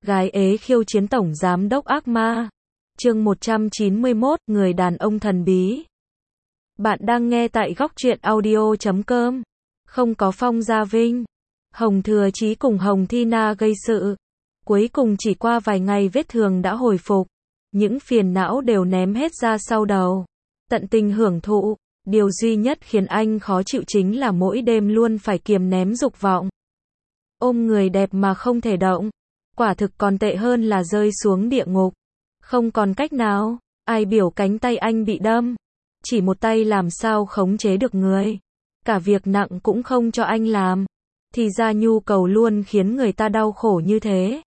Gái ế khiêu chiến tổng giám đốc ác ma. Chương 191, người đàn ông thần bí. Bạn đang nghe tại góc truyện audio.com. Không có Phong Gia Vinh, Hồng Thừa Chí cùng Hồng Thi Na gây sự. Cuối cùng chỉ qua vài ngày vết thương đã hồi phục. Những phiền não đều ném hết ra sau đầu. Tận tình hưởng thụ. Điều duy nhất khiến anh khó chịu chính là mỗi đêm luôn phải kiềm ném dục vọng. Ôm người đẹp mà không thể động. Quả thực còn tệ hơn là rơi xuống địa ngục. Không còn cách nào, ai biểu cánh tay anh bị đâm. Chỉ một tay làm sao khống chế được người. Cả việc nặng cũng không cho anh làm. Thì ra nhu cầu luôn khiến người ta đau khổ như thế.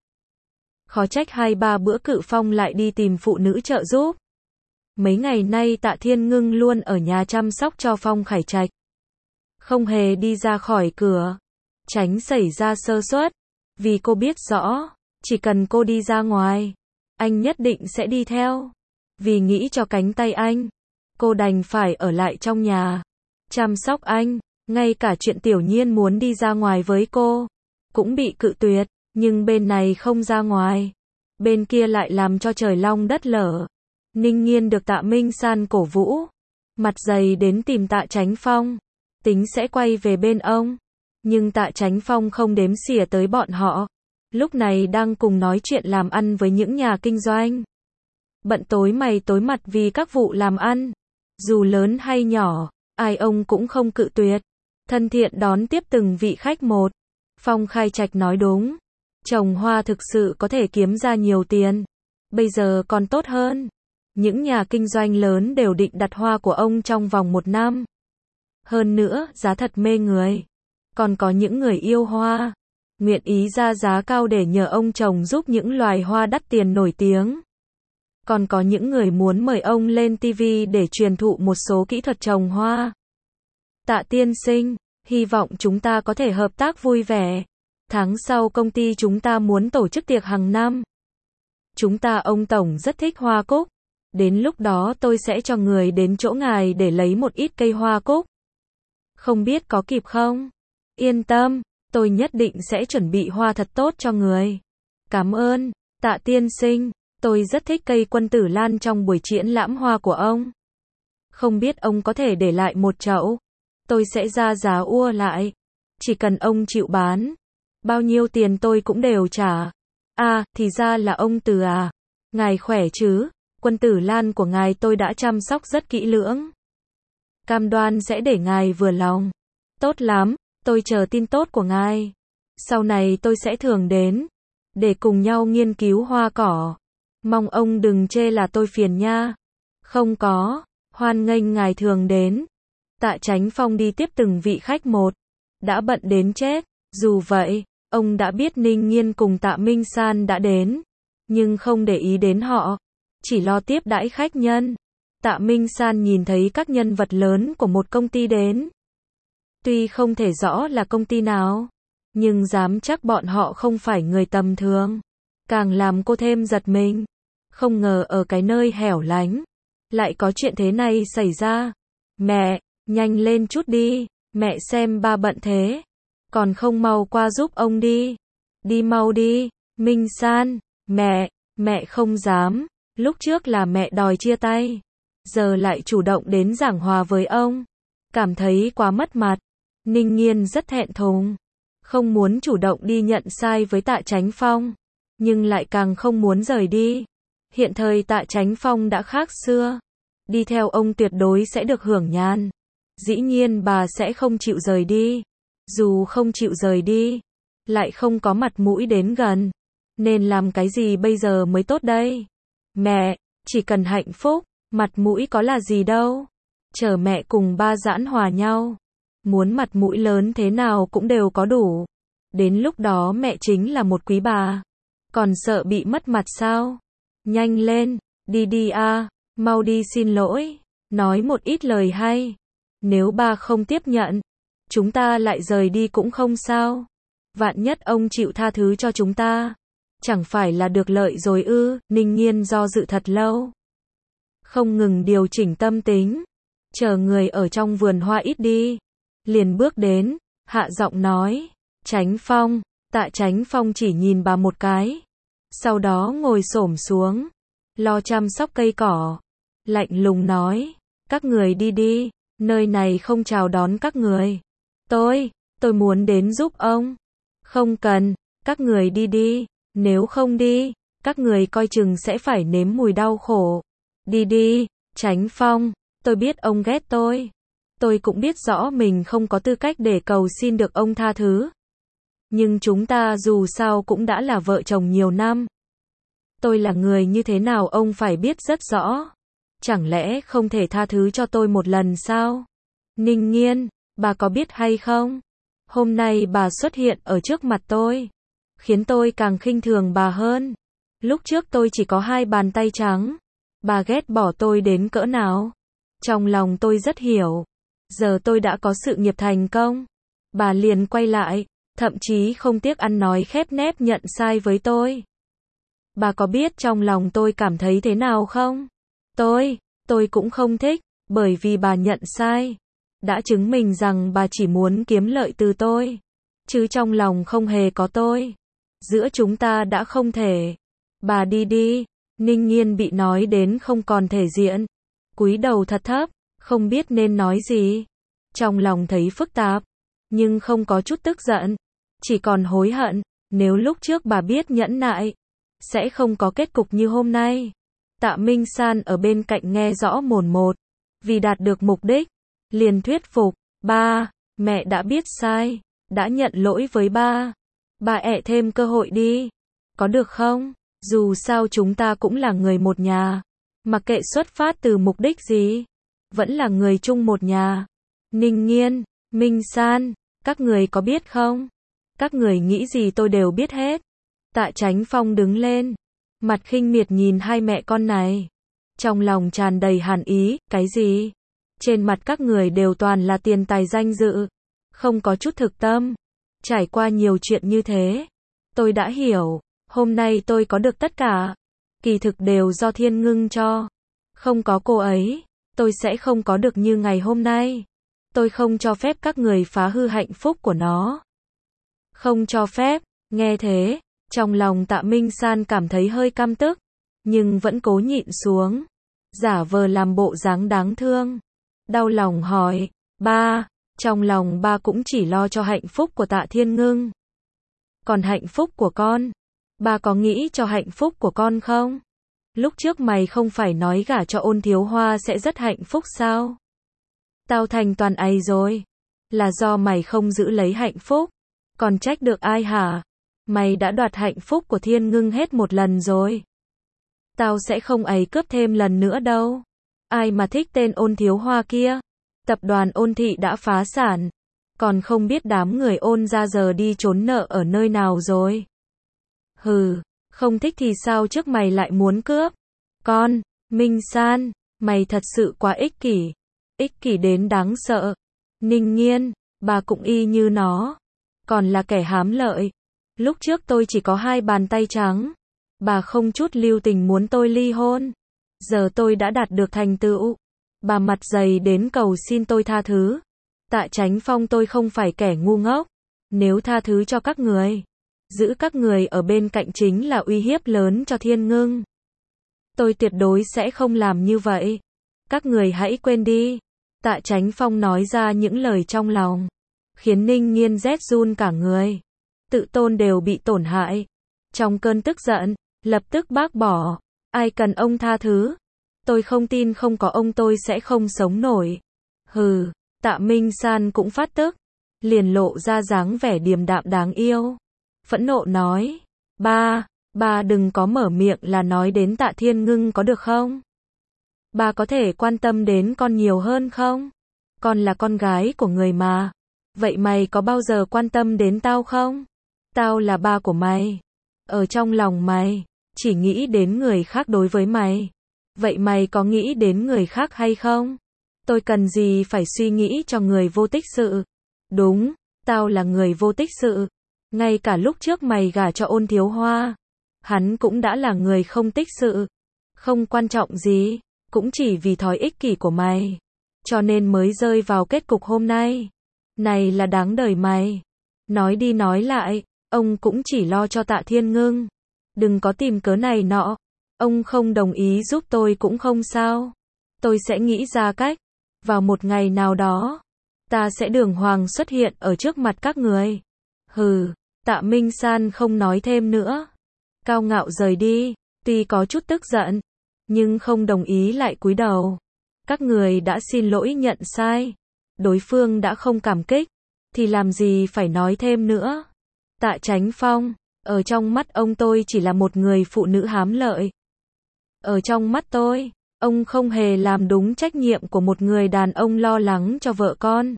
Khó trách 2-3 bữa Cự Phong lại đi tìm phụ nữ trợ giúp. Mấy ngày nay Tạ Thiên Ngưng luôn ở nhà chăm sóc cho Phong Khải Trạch. Không hề đi ra khỏi cửa. Tránh xảy ra sơ suất. Vì cô biết rõ, chỉ cần cô đi ra ngoài, anh nhất định sẽ đi theo. Vì nghĩ cho cánh tay anh, cô đành phải ở lại trong nhà, chăm sóc anh. Ngay cả chuyện Tiểu Nhiên muốn đi ra ngoài với cô, cũng bị cự tuyệt. Nhưng bên này không ra ngoài, bên kia lại làm cho trời long đất lở. Ninh Nhiên được Tạ Minh San cổ vũ, mặt dày đến tìm Tạ Chánh Phong, tính sẽ quay về bên ông. Nhưng Tạ Chánh Phong không đếm xỉa tới bọn họ. Lúc này đang cùng nói chuyện làm ăn với những nhà kinh doanh. Bận tối mày tối mặt vì các vụ làm ăn. Dù lớn hay nhỏ, ai ông cũng không cự tuyệt. Thân thiện đón tiếp từng vị khách một. Phong Khai Trạch nói đúng. Trồng hoa thực sự có thể kiếm ra nhiều tiền. Bây giờ còn tốt hơn. Những nhà kinh doanh lớn đều định đặt hoa của ông trong vòng 1 năm. Hơn nữa, giá thật mê người. Còn có những người yêu hoa, nguyện ý ra giá cao để nhờ ông trồng giúp những loài hoa đắt tiền nổi tiếng. Còn có những người muốn mời ông lên TV để truyền thụ một số kỹ thuật trồng hoa. Tạ tiên sinh, hy vọng chúng ta có thể hợp tác vui vẻ. Tháng sau công ty chúng ta muốn tổ chức tiệc hàng năm. Chúng ta ông tổng rất thích hoa cúc. Đến lúc đó tôi sẽ cho người đến chỗ ngài để lấy một ít cây hoa cúc. Không biết có kịp không? Yên tâm, tôi nhất định sẽ chuẩn bị hoa thật tốt cho người. Cảm ơn, Tạ tiên sinh, tôi rất thích cây quân tử lan trong buổi triển lãm hoa của ông. Không biết ông có thể để lại một chậu. Tôi sẽ ra giá ua lại. Chỉ cần ông chịu bán. Bao nhiêu tiền tôi cũng đều trả. À, thì ra là ông Từ à. Ngài khỏe chứ? Quân tử lan của ngài tôi đã chăm sóc rất kỹ lưỡng. Cam đoan sẽ để ngài vừa lòng. Tốt lắm. Tôi chờ tin tốt của ngài. Sau này tôi sẽ thường đến, để cùng nhau nghiên cứu hoa cỏ. Mong ông đừng chê là tôi phiền nha. Không có, hoan nghênh ngài thường đến. Tạ Chánh Phong đi tiếp từng vị khách một. Đã bận đến chết. Dù vậy, ông đã biết Ninh Nhiên cùng Tạ Minh San đã đến. Nhưng không để ý đến họ. Chỉ lo tiếp đãi khách nhân. Tạ Minh San nhìn thấy các nhân vật lớn của một công ty đến. Tuy không thể rõ là công ty nào, nhưng dám chắc bọn họ không phải người tầm thường. Càng làm cô thêm giật mình. Không ngờ ở cái nơi hẻo lánh, lại có chuyện thế này xảy ra. Mẹ, nhanh lên chút đi. Mẹ xem ba bận thế. Còn không mau qua giúp ông đi. Đi mau đi. Minh San, mẹ không dám. Lúc trước là mẹ đòi chia tay. Giờ lại chủ động đến giảng hòa với ông. Cảm thấy quá mất mặt. Ninh Nhiên rất thẹn thùng. Không muốn chủ động đi nhận sai với Tạ Chánh Phong. Nhưng lại càng không muốn rời đi. Hiện thời Tạ Chánh Phong đã khác xưa. Đi theo ông tuyệt đối sẽ được hưởng nhàn. Dĩ nhiên bà sẽ không chịu rời đi. Dù không chịu rời đi, lại không có mặt mũi đến gần. Nên làm cái gì bây giờ mới tốt đây? Mẹ, chỉ cần hạnh phúc, mặt mũi có là gì đâu. Chờ mẹ cùng ba giãn hòa nhau. Muốn mặt mũi lớn thế nào cũng đều có đủ. Đến lúc đó mẹ chính là một quý bà. Còn sợ bị mất mặt sao? Nhanh lên, đi đi à, mau đi xin lỗi. Nói một ít lời hay. Nếu ba không tiếp nhận, chúng ta lại rời đi cũng không sao. Vạn nhất ông chịu tha thứ cho chúng ta, chẳng phải là được lợi rồi ư? Ninh Nhiên do dự thật lâu. Không ngừng điều chỉnh tâm tính. Chờ người ở trong vườn hoa ít đi. Liền bước đến, hạ giọng nói. Chánh Phong. Tạ Chánh Phong chỉ nhìn bà một cái. Sau đó ngồi xổm xuống, lo chăm sóc cây cỏ. Lạnh lùng nói, các người đi đi, nơi này không chào đón các người. Tôi muốn đến giúp ông. Không cần, các người đi đi, nếu không đi, các người coi chừng sẽ phải nếm mùi đau khổ. Đi đi, Chánh Phong, tôi biết ông ghét tôi. Tôi cũng biết rõ mình không có tư cách để cầu xin được ông tha thứ. Nhưng chúng ta dù sao cũng đã là vợ chồng nhiều năm. Tôi là người như thế nào ông phải biết rất rõ. Chẳng lẽ không thể tha thứ cho tôi một lần sao? Ninh Nghiên, bà có biết hay không? Hôm nay bà xuất hiện ở trước mặt tôi, khiến tôi càng khinh thường bà hơn. Lúc trước tôi chỉ có 2 bàn tay trắng. Bà ghét bỏ tôi đến cỡ nào? Trong lòng tôi rất hiểu. Giờ tôi đã có sự nghiệp thành công. Bà liền quay lại, thậm chí không tiếc ăn nói khép nép nhận sai với tôi. Bà có biết trong lòng tôi cảm thấy thế nào không? Tôi cũng không thích, bởi vì bà nhận sai. Đã chứng minh rằng bà chỉ muốn kiếm lợi từ tôi, chứ trong lòng không hề có tôi. Giữa chúng ta đã không thể. Bà đi đi. Ninh Nghiên bị nói đến không còn thể diện, cúi đầu thật thấp, không biết nên nói gì. Trong lòng thấy phức tạp, nhưng không có chút tức giận, chỉ còn hối hận. Nếu lúc trước bà biết nhẫn nại, sẽ không có kết cục như hôm nay. Tạ Minh San ở bên cạnh nghe rõ mồn một, vì đạt được mục đích, liền thuyết phục, ba, mẹ đã biết sai, đã nhận lỗi với ba. Bà ẹ thêm cơ hội đi, có được không? Dù sao chúng ta cũng là người một nhà, mặc kệ xuất phát từ mục đích gì, vẫn là người chung một nhà. Ninh Nghiên, Minh San, các người có biết không? Các người nghĩ gì tôi đều biết hết. Tạ Chánh Phong đứng lên, mặt khinh miệt nhìn hai mẹ con này, trong lòng tràn đầy hàn ý. Cái gì? Trên mặt các người đều toàn là tiền tài danh dự, không có chút thực tâm. Trải qua nhiều chuyện như thế, tôi đã hiểu, hôm nay tôi có được tất cả, kỳ thực đều do Thiên Ngưng cho. Không có cô ấy, tôi sẽ không có được như ngày hôm nay. Tôi không cho phép các người phá hư hạnh phúc của nó. Không cho phép. Nghe thế, trong lòng Tạ Minh San cảm thấy hơi căm tức, nhưng vẫn cố nhịn xuống, giả vờ làm bộ dáng đáng thương. Đau lòng hỏi, ba, trong lòng ba cũng chỉ lo cho hạnh phúc của Tạ Thiên Ngưng. Còn hạnh phúc của con, ba có nghĩ cho hạnh phúc của con không? Lúc trước mày không phải nói gả cho Ôn Thiếu Hoa sẽ rất hạnh phúc sao? Tao thành toàn ấy rồi. Là do mày không giữ lấy hạnh phúc. Còn trách được ai hả? Mày đã đoạt hạnh phúc của Thiên Ngưng hết một lần rồi. Tao sẽ không ấy cướp thêm lần nữa đâu. Ai mà thích tên Ôn Thiếu Hoa kia? Tập đoàn Ôn Thị đã phá sản. Còn không biết đám người Ôn ra giờ đi trốn nợ ở nơi nào rồi. Hừ, không thích thì sao trước mày lại muốn cướp? Con, Minh San, mày thật sự quá ích kỷ. Ích kỷ đến đáng sợ. Ninh Nghiên, bà cũng y như nó. Còn là kẻ hám lợi. Lúc trước tôi chỉ có 2 bàn tay trắng. Bà không chút lưu tình muốn tôi ly hôn. Giờ tôi đã đạt được thành tựu. Bà mặt dày đến cầu xin tôi tha thứ. Tạ Chánh Phong, tôi không phải kẻ ngu ngốc. Nếu tha thứ cho các người, giữ các người ở bên cạnh chính là uy hiếp lớn cho Thiên Ngưng. Tôi tuyệt đối sẽ không làm như vậy. Các người hãy quên đi. Tạ Chánh Phong nói ra những lời trong lòng, khiến Ninh Nghiên rét run cả người. Tự tôn đều bị tổn hại. Trong cơn tức giận, lập tức bác bỏ. Ai cần ông tha thứ? Tôi không tin không có ông tôi sẽ không sống nổi. Hừ, Tạ Minh San cũng phát tức, liền lộ ra dáng vẻ điềm đạm đáng yêu. Phẫn nộ nói, ba đừng có mở miệng là nói đến Tạ Thiên Ngưng có được không? Bà có thể quan tâm đến con nhiều hơn không? Con là con gái của người mà. Vậy mày có bao giờ quan tâm đến tao không? Tao là ba của mày. Ở trong lòng mày, chỉ nghĩ đến người khác đối với mày. Vậy mày có nghĩ đến người khác hay không? Tôi cần gì phải suy nghĩ cho người vô tích sự? Đúng, tao là người vô tích sự. Ngay cả lúc trước mày gả cho Ôn Thiếu Hoa, hắn cũng đã là người không tích sự. Không quan trọng gì, cũng chỉ vì thói ích kỷ của mày, cho nên mới rơi vào kết cục hôm nay. Này là đáng đời mày. Nói đi nói lại, ông cũng chỉ lo cho Tạ Thiên Ngưng. Đừng có tìm cớ này nọ. Ông không đồng ý giúp tôi cũng không sao. Tôi sẽ nghĩ ra cách. Vào một ngày nào đó, ta sẽ đường hoàng xuất hiện ở trước mặt các người. Hừ, Tạ Minh San không nói thêm nữa. Cao ngạo rời đi, tuy có chút tức giận, nhưng không đồng ý lại cúi đầu. Các người đã xin lỗi nhận sai. Đối phương đã không cảm kích, thì làm gì phải nói thêm nữa. Tạ Chánh Phong, ở trong mắt ông tôi chỉ là một người phụ nữ hám lợi. Ở trong mắt tôi, ông không hề làm đúng trách nhiệm của một người đàn ông lo lắng cho vợ con.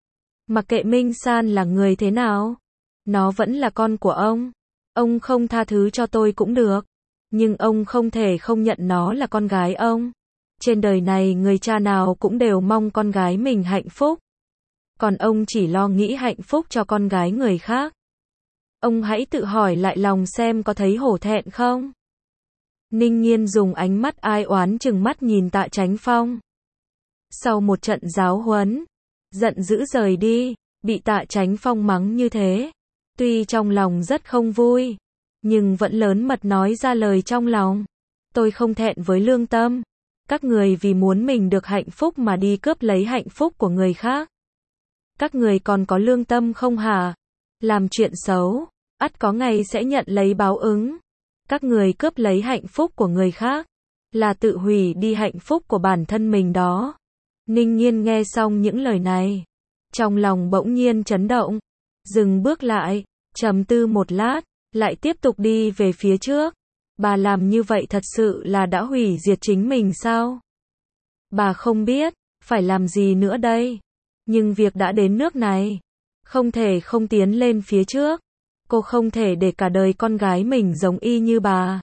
Mặc kệ Minh San là người thế nào, nó vẫn là con của ông. Ông không tha thứ cho tôi cũng được, nhưng ông không thể không nhận nó là con gái ông. Trên đời này người cha nào cũng đều mong con gái mình hạnh phúc. Còn ông chỉ lo nghĩ hạnh phúc cho con gái người khác. Ông hãy tự hỏi lại lòng xem có thấy hổ thẹn không? Ninh Nhiên dùng ánh mắt ai oán trừng mắt nhìn Tạ Chánh Phong. Sau một trận giáo huấn, giận dữ rời đi, bị Tạ Chánh Phong mắng như thế. Tuy trong lòng rất không vui, nhưng vẫn lớn mật nói ra lời trong lòng. Tôi không thẹn với lương tâm. Các người vì muốn mình được hạnh phúc mà đi cướp lấy hạnh phúc của người khác. Các người còn có lương tâm không hả? Làm chuyện xấu, ắt có ngày sẽ nhận lấy báo ứng. Các người cướp lấy hạnh phúc của người khác, là tự hủy đi hạnh phúc của bản thân mình đó. Ninh Nhiên nghe xong những lời này, trong lòng bỗng nhiên chấn động, dừng bước lại, trầm tư một lát, lại tiếp tục đi về phía trước. Bà làm như vậy thật sự là đã hủy diệt chính mình sao? Bà không biết phải làm gì nữa đây, nhưng việc đã đến nước này, không thể không tiến lên phía trước. Cô không thể để cả đời con gái mình giống y như bà.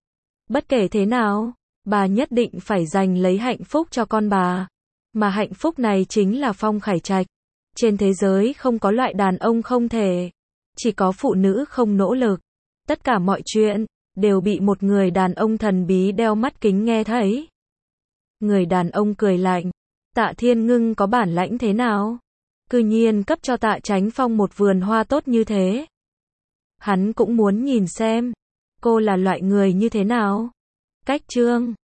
Bất kể thế nào, bà nhất định phải giành lấy hạnh phúc cho con bà. Mà hạnh phúc này chính là Phong Khải Trạch. Trên thế giới không có loại đàn ông không thể, chỉ có phụ nữ không nỗ lực. Tất cả mọi chuyện đều bị một người đàn ông thần bí đeo mắt kính nghe thấy. Người đàn ông cười lạnh. Tạ Thiên Ngưng có bản lãnh thế nào? Cư nhiên cấp cho Tạ Chánh Phong một vườn hoa tốt như thế. Hắn cũng muốn nhìn xem cô là loại người như thế nào. Cách chương